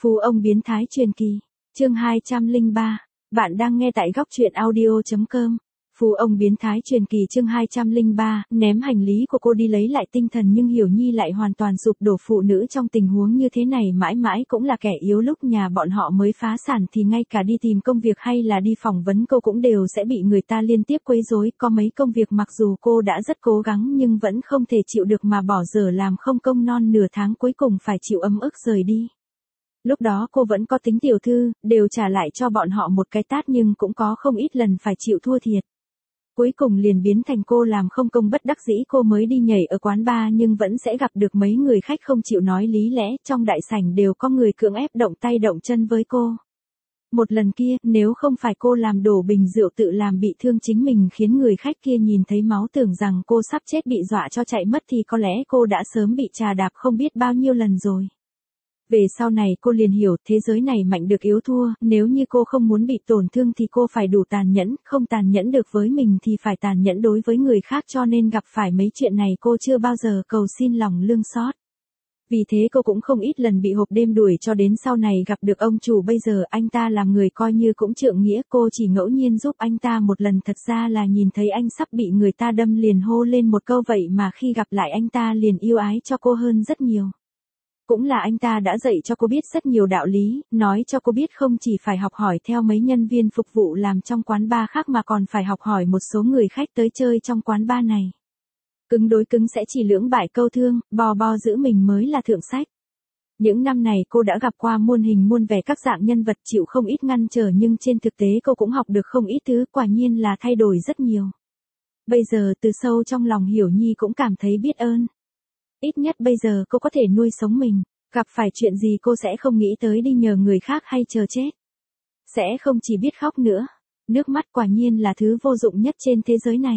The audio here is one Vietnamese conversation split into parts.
Phú ông biến thái truyền kỳ, chương 203, bạn đang nghe tại góc truyện audio.com. Phú ông biến thái truyền kỳ chương 203, ném hành lý của cô đi lấy lại tinh thần nhưng Hiểu Nhi lại hoàn toàn sụp đổ. Phụ nữ trong tình huống như thế này mãi mãi cũng là kẻ yếu, lúc nhà bọn họ mới phá sản thì ngay cả đi tìm công việc hay là đi phỏng vấn cô cũng đều sẽ bị người ta liên tiếp quấy rối. Có mấy công việc mặc dù cô đã rất cố gắng nhưng vẫn không thể chịu được mà bỏ dở làm không công non nửa tháng cuối cùng phải chịu ấm ức rời đi. Lúc đó cô vẫn có tính tiểu thư, đều trả lại cho bọn họ một cái tát nhưng cũng có không ít lần phải chịu thua thiệt. Cuối cùng liền biến thành cô làm không công, bất đắc dĩ cô mới đi nhảy ở quán bar nhưng vẫn sẽ gặp được mấy người khách không chịu nói lý lẽ, trong đại sảnh đều có người cưỡng ép động tay động chân với cô. Một lần kia, nếu không phải cô làm đổ bình rượu tự làm bị thương chính mình khiến người khách kia nhìn thấy máu tưởng rằng cô sắp chết bị dọa cho chạy mất thì có lẽ cô đã sớm bị trà đạp không biết bao nhiêu lần rồi. Về sau này cô liền hiểu thế giới này mạnh được yếu thua, nếu như cô không muốn bị tổn thương thì cô phải đủ tàn nhẫn, không tàn nhẫn được với mình thì phải tàn nhẫn đối với người khác, cho nên gặp phải mấy chuyện này cô chưa bao giờ cầu xin lòng lương xót. Vì thế cô cũng không ít lần bị hộp đêm đuổi cho đến sau này gặp được ông chủ bây giờ anh ta làm người coi như cũng trượng nghĩa, cô chỉ ngẫu nhiên giúp anh ta một lần, thật ra là nhìn thấy anh sắp bị người ta đâm liền hô lên một câu vậy mà khi gặp lại anh ta liền yêu ái cho cô hơn rất nhiều. Cũng là anh ta đã dạy cho cô biết rất nhiều đạo lý, nói cho cô biết không chỉ phải học hỏi theo mấy nhân viên phục vụ làm trong quán bar khác mà còn phải học hỏi một số người khách tới chơi trong quán bar này. Cứng đối cứng sẽ chỉ lưỡng bại câu thương, bò bò giữ mình mới là thượng sách. Những năm này cô đã gặp qua muôn hình muôn vẻ các dạng nhân vật, chịu không ít ngăn trở nhưng trên thực tế cô cũng học được không ít thứ, quả nhiên là thay đổi rất nhiều. Bây giờ từ sâu trong lòng Hiểu Nhi cũng cảm thấy biết ơn. Ít nhất bây giờ cô có thể nuôi sống mình, gặp phải chuyện gì cô sẽ không nghĩ tới đi nhờ người khác hay chờ chết. Sẽ không chỉ biết khóc nữa. Nước mắt quả nhiên là thứ vô dụng nhất trên thế giới này.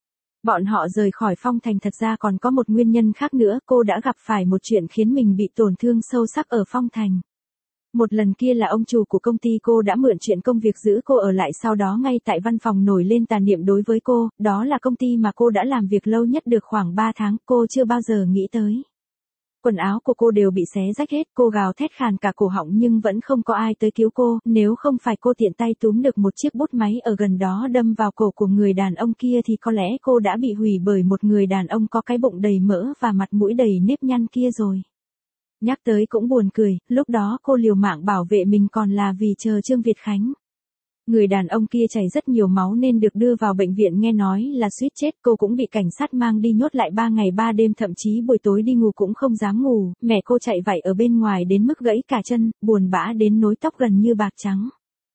Bọn họ rời khỏi Phong Thành thật ra còn có một nguyên nhân khác nữa, cô đã gặp phải một chuyện khiến mình bị tổn thương sâu sắc ở Phong Thành. Một lần kia là ông chủ của công ty cô đã mượn chuyện công việc giữ cô ở lại, sau đó ngay tại văn phòng nổi lên tà niệm đối với cô, đó là công ty mà cô đã làm việc lâu nhất được khoảng 3 tháng, cô chưa bao giờ nghĩ tới. Quần áo của cô đều bị xé rách hết, cô gào thét khàn cả cổ họng nhưng vẫn không có ai tới cứu cô, nếu không phải cô tiện tay túm được một chiếc bút máy ở gần đó đâm vào cổ của người đàn ông kia thì có lẽ cô đã bị hủy bởi một người đàn ông có cái bụng đầy mỡ và mặt mũi đầy nếp nhăn kia rồi. Nhắc tới cũng buồn cười, lúc đó cô liều mạng bảo vệ mình còn là vì chờ Trương Việt Khánh. Người đàn ông kia chảy rất nhiều máu nên được đưa vào bệnh viện, nghe nói là suýt chết, cô cũng bị cảnh sát mang đi nhốt lại 3 ngày 3 đêm, thậm chí buổi tối đi ngủ cũng không dám ngủ, mẹ cô chạy vạy ở bên ngoài đến mức gãy cả chân, buồn bã đến nỗi tóc gần như bạc trắng.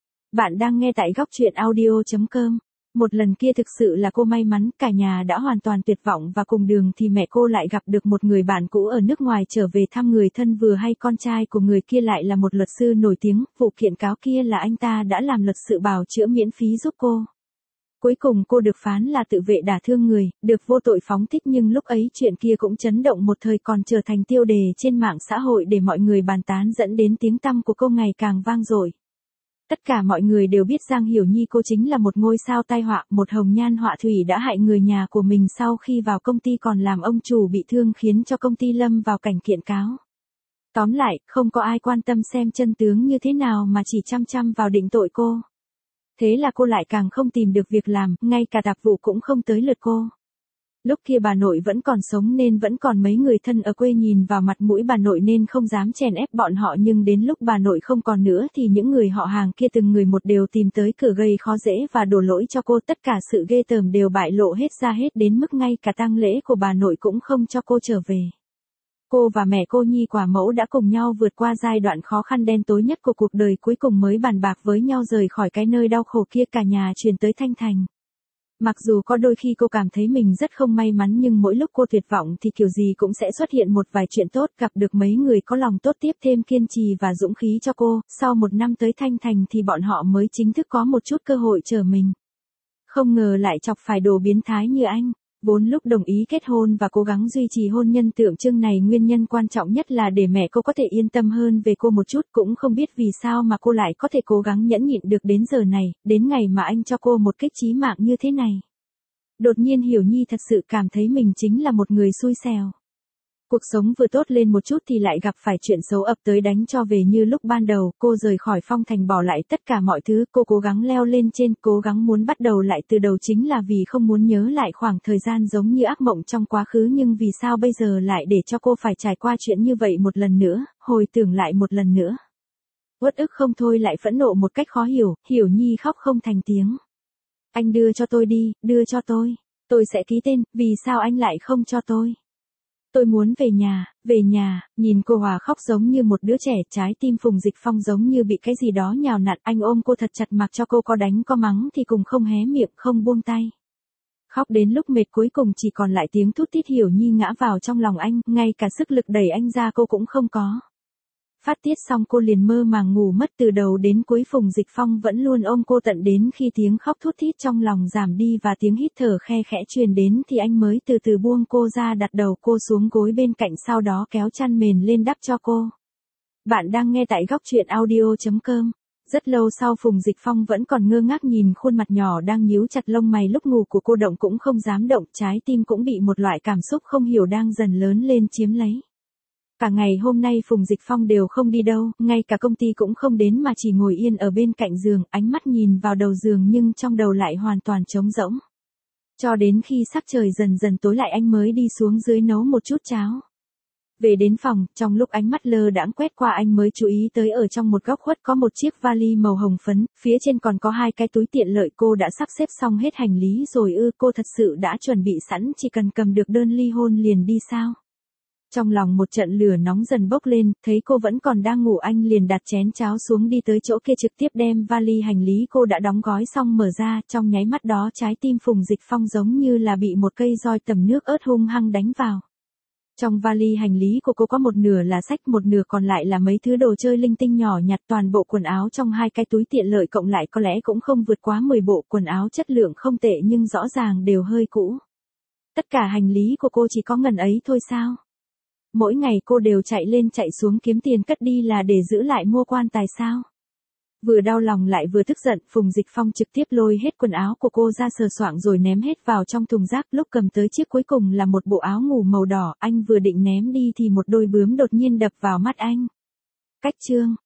Bạn đang nghe tại góc truyện audio.com. Một lần kia thực sự là cô may mắn, cả nhà đã hoàn toàn tuyệt vọng và cùng đường thì mẹ cô lại gặp được một người bạn cũ ở nước ngoài trở về thăm người thân, vừa hay con trai của người kia lại là một luật sư nổi tiếng, vụ kiện cáo kia là anh ta đã làm luật sự bào chữa miễn phí giúp cô. Cuối cùng cô được phán là tự vệ đả thương người, được vô tội phóng thích, nhưng lúc ấy chuyện kia cũng chấn động một thời, còn trở thành tiêu đề trên mạng xã hội để mọi người bàn tán, dẫn đến tiếng tăm của cô ngày càng vang dội. Tất cả mọi người đều biết Giang Hiểu Nhi cô chính là một ngôi sao tai họa, một hồng nhan họa thủy đã hại người nhà của mình, sau khi vào công ty còn làm ông chủ bị thương khiến cho công ty lâm vào cảnh kiện cáo. Tóm lại, không có ai quan tâm xem chân tướng như thế nào mà chỉ chăm chăm vào định tội cô. Thế là cô lại càng không tìm được việc làm, ngay cả tạp vụ cũng không tới lượt cô. Lúc kia bà nội vẫn còn sống nên vẫn còn mấy người thân ở quê nhìn vào mặt mũi bà nội nên không dám chèn ép bọn họ, nhưng đến lúc bà nội không còn nữa thì những người họ hàng kia từng người một đều tìm tới cửa gây khó dễ và đổ lỗi cho cô, tất cả sự ghê tởm đều bại lộ hết ra hết đến mức ngay cả tang lễ của bà nội cũng không cho cô trở về. Cô và mẹ cô Nhi quả mẫu đã cùng nhau vượt qua giai đoạn khó khăn đen tối nhất của cuộc đời, cuối cùng mới bàn bạc với nhau rời khỏi cái nơi đau khổ kia, cả nhà chuyển tới Thanh Thành. Mặc dù có đôi khi cô cảm thấy mình rất không may mắn nhưng mỗi lúc cô tuyệt vọng thì kiểu gì cũng sẽ xuất hiện một vài chuyện tốt, gặp được mấy người có lòng tốt tiếp thêm kiên trì và dũng khí cho cô, sau 1 năm tới Thanh Thành thì bọn họ mới chính thức có một chút cơ hội trở mình. Không ngờ lại chọc phải đồ biến thái như anh. Vốn lúc đồng ý kết hôn và cố gắng duy trì hôn nhân tượng trưng này, nguyên nhân quan trọng nhất là để mẹ cô có thể yên tâm hơn về cô một chút, cũng không biết vì sao mà cô lại có thể cố gắng nhẫn nhịn được đến giờ này, đến ngày mà anh cho cô một kích chí mạng như thế này. Đột nhiên Hiểu Nhi thật sự cảm thấy mình chính là một người xui xẻo. Cuộc sống vừa tốt lên một chút thì lại gặp phải chuyện xấu ập tới đánh cho về như lúc ban đầu, cô rời khỏi Phong Thành bỏ lại tất cả mọi thứ, cô cố gắng leo lên trên, cố gắng muốn bắt đầu lại từ đầu chính là vì không muốn nhớ lại khoảng thời gian giống như ác mộng trong quá khứ nhưng vì sao bây giờ lại để cho cô phải trải qua chuyện như vậy một lần nữa, hồi tưởng lại một lần nữa. Uất ức không thôi lại phẫn nộ một cách khó hiểu, Hiểu Nhi khóc không thành tiếng. Anh đưa cho tôi đi, đưa cho tôi sẽ ký tên, vì sao anh lại không cho tôi? Tôi muốn về nhà, nhìn cô Hòa khóc giống như một đứa trẻ, trái tim Phùng Dịch Phong giống như bị cái gì đó nhào nặn, anh ôm cô thật chặt mặc cho cô có đánh có mắng thì cùng không hé miệng, không buông tay. Khóc đến lúc mệt cuối cùng chỉ còn lại tiếng thút thít, Hiểu Nhi ngã vào trong lòng anh, ngay cả sức lực đẩy anh ra cô cũng không có. Phát tiết xong cô liền mơ màng ngủ mất, từ đầu đến cuối Phùng Dịch Phong vẫn luôn ôm cô tận đến khi tiếng khóc thút thít trong lòng giảm đi và tiếng hít thở khe khẽ truyền đến thì anh mới từ từ buông cô ra, đặt đầu cô xuống gối bên cạnh, sau đó kéo chăn mền lên đắp cho cô. Bạn đang nghe tại góc truyện audio.com. Rất lâu sau Phùng Dịch Phong vẫn còn ngơ ngác nhìn khuôn mặt nhỏ đang nhíu chặt lông mày lúc ngủ của cô, động cũng không dám động, trái tim cũng bị một loại cảm xúc không hiểu đang dần lớn lên chiếm lấy. Cả ngày hôm nay Phùng Dịch Phong đều không đi đâu, ngay cả công ty cũng không đến mà chỉ ngồi yên ở bên cạnh giường, ánh mắt nhìn vào đầu giường nhưng trong đầu lại hoàn toàn trống rỗng. Cho đến khi sắc trời dần dần tối lại anh mới đi xuống dưới nấu một chút cháo. Về đến phòng, trong lúc ánh mắt lơ đãng quét qua anh mới chú ý tới ở trong một góc khuất có một chiếc vali màu hồng phấn, phía trên còn có 2 cái túi tiện lợi. Cô đã sắp xếp xong hết hành lý rồi ư? Cô thật sự đã chuẩn bị sẵn, chỉ cần cầm được đơn ly hôn liền đi sao? Trong lòng một trận lửa nóng dần bốc lên, thấy cô vẫn còn đang ngủ anh liền đặt chén cháo xuống đi tới chỗ kia trực tiếp đem vali hành lý cô đã đóng gói xong mở ra, trong nháy mắt đó trái tim Phùng Dịch Phong giống như là bị một cây roi tầm nước ớt hung hăng đánh vào. Trong vali hành lý của cô có một nửa là sách, một nửa còn lại là mấy thứ đồ chơi linh tinh nhỏ nhặt, toàn bộ quần áo trong 2 cái túi tiện lợi cộng lại có lẽ cũng không vượt quá 10 bộ quần áo, chất lượng không tệ nhưng rõ ràng đều hơi cũ. Tất cả hành lý của cô chỉ có ngần ấy thôi sao? Mỗi ngày cô đều chạy lên chạy xuống kiếm tiền cất đi là để giữ lại mua quan tài sao? Vừa đau lòng lại vừa tức giận, Phùng Dịch Phong trực tiếp lôi hết quần áo của cô ra sờ soạng rồi ném hết vào trong thùng rác, lúc cầm tới chiếc cuối cùng là một bộ áo ngủ màu đỏ, anh vừa định ném đi thì một đôi bướm đột nhiên đập vào mắt anh. Cách chương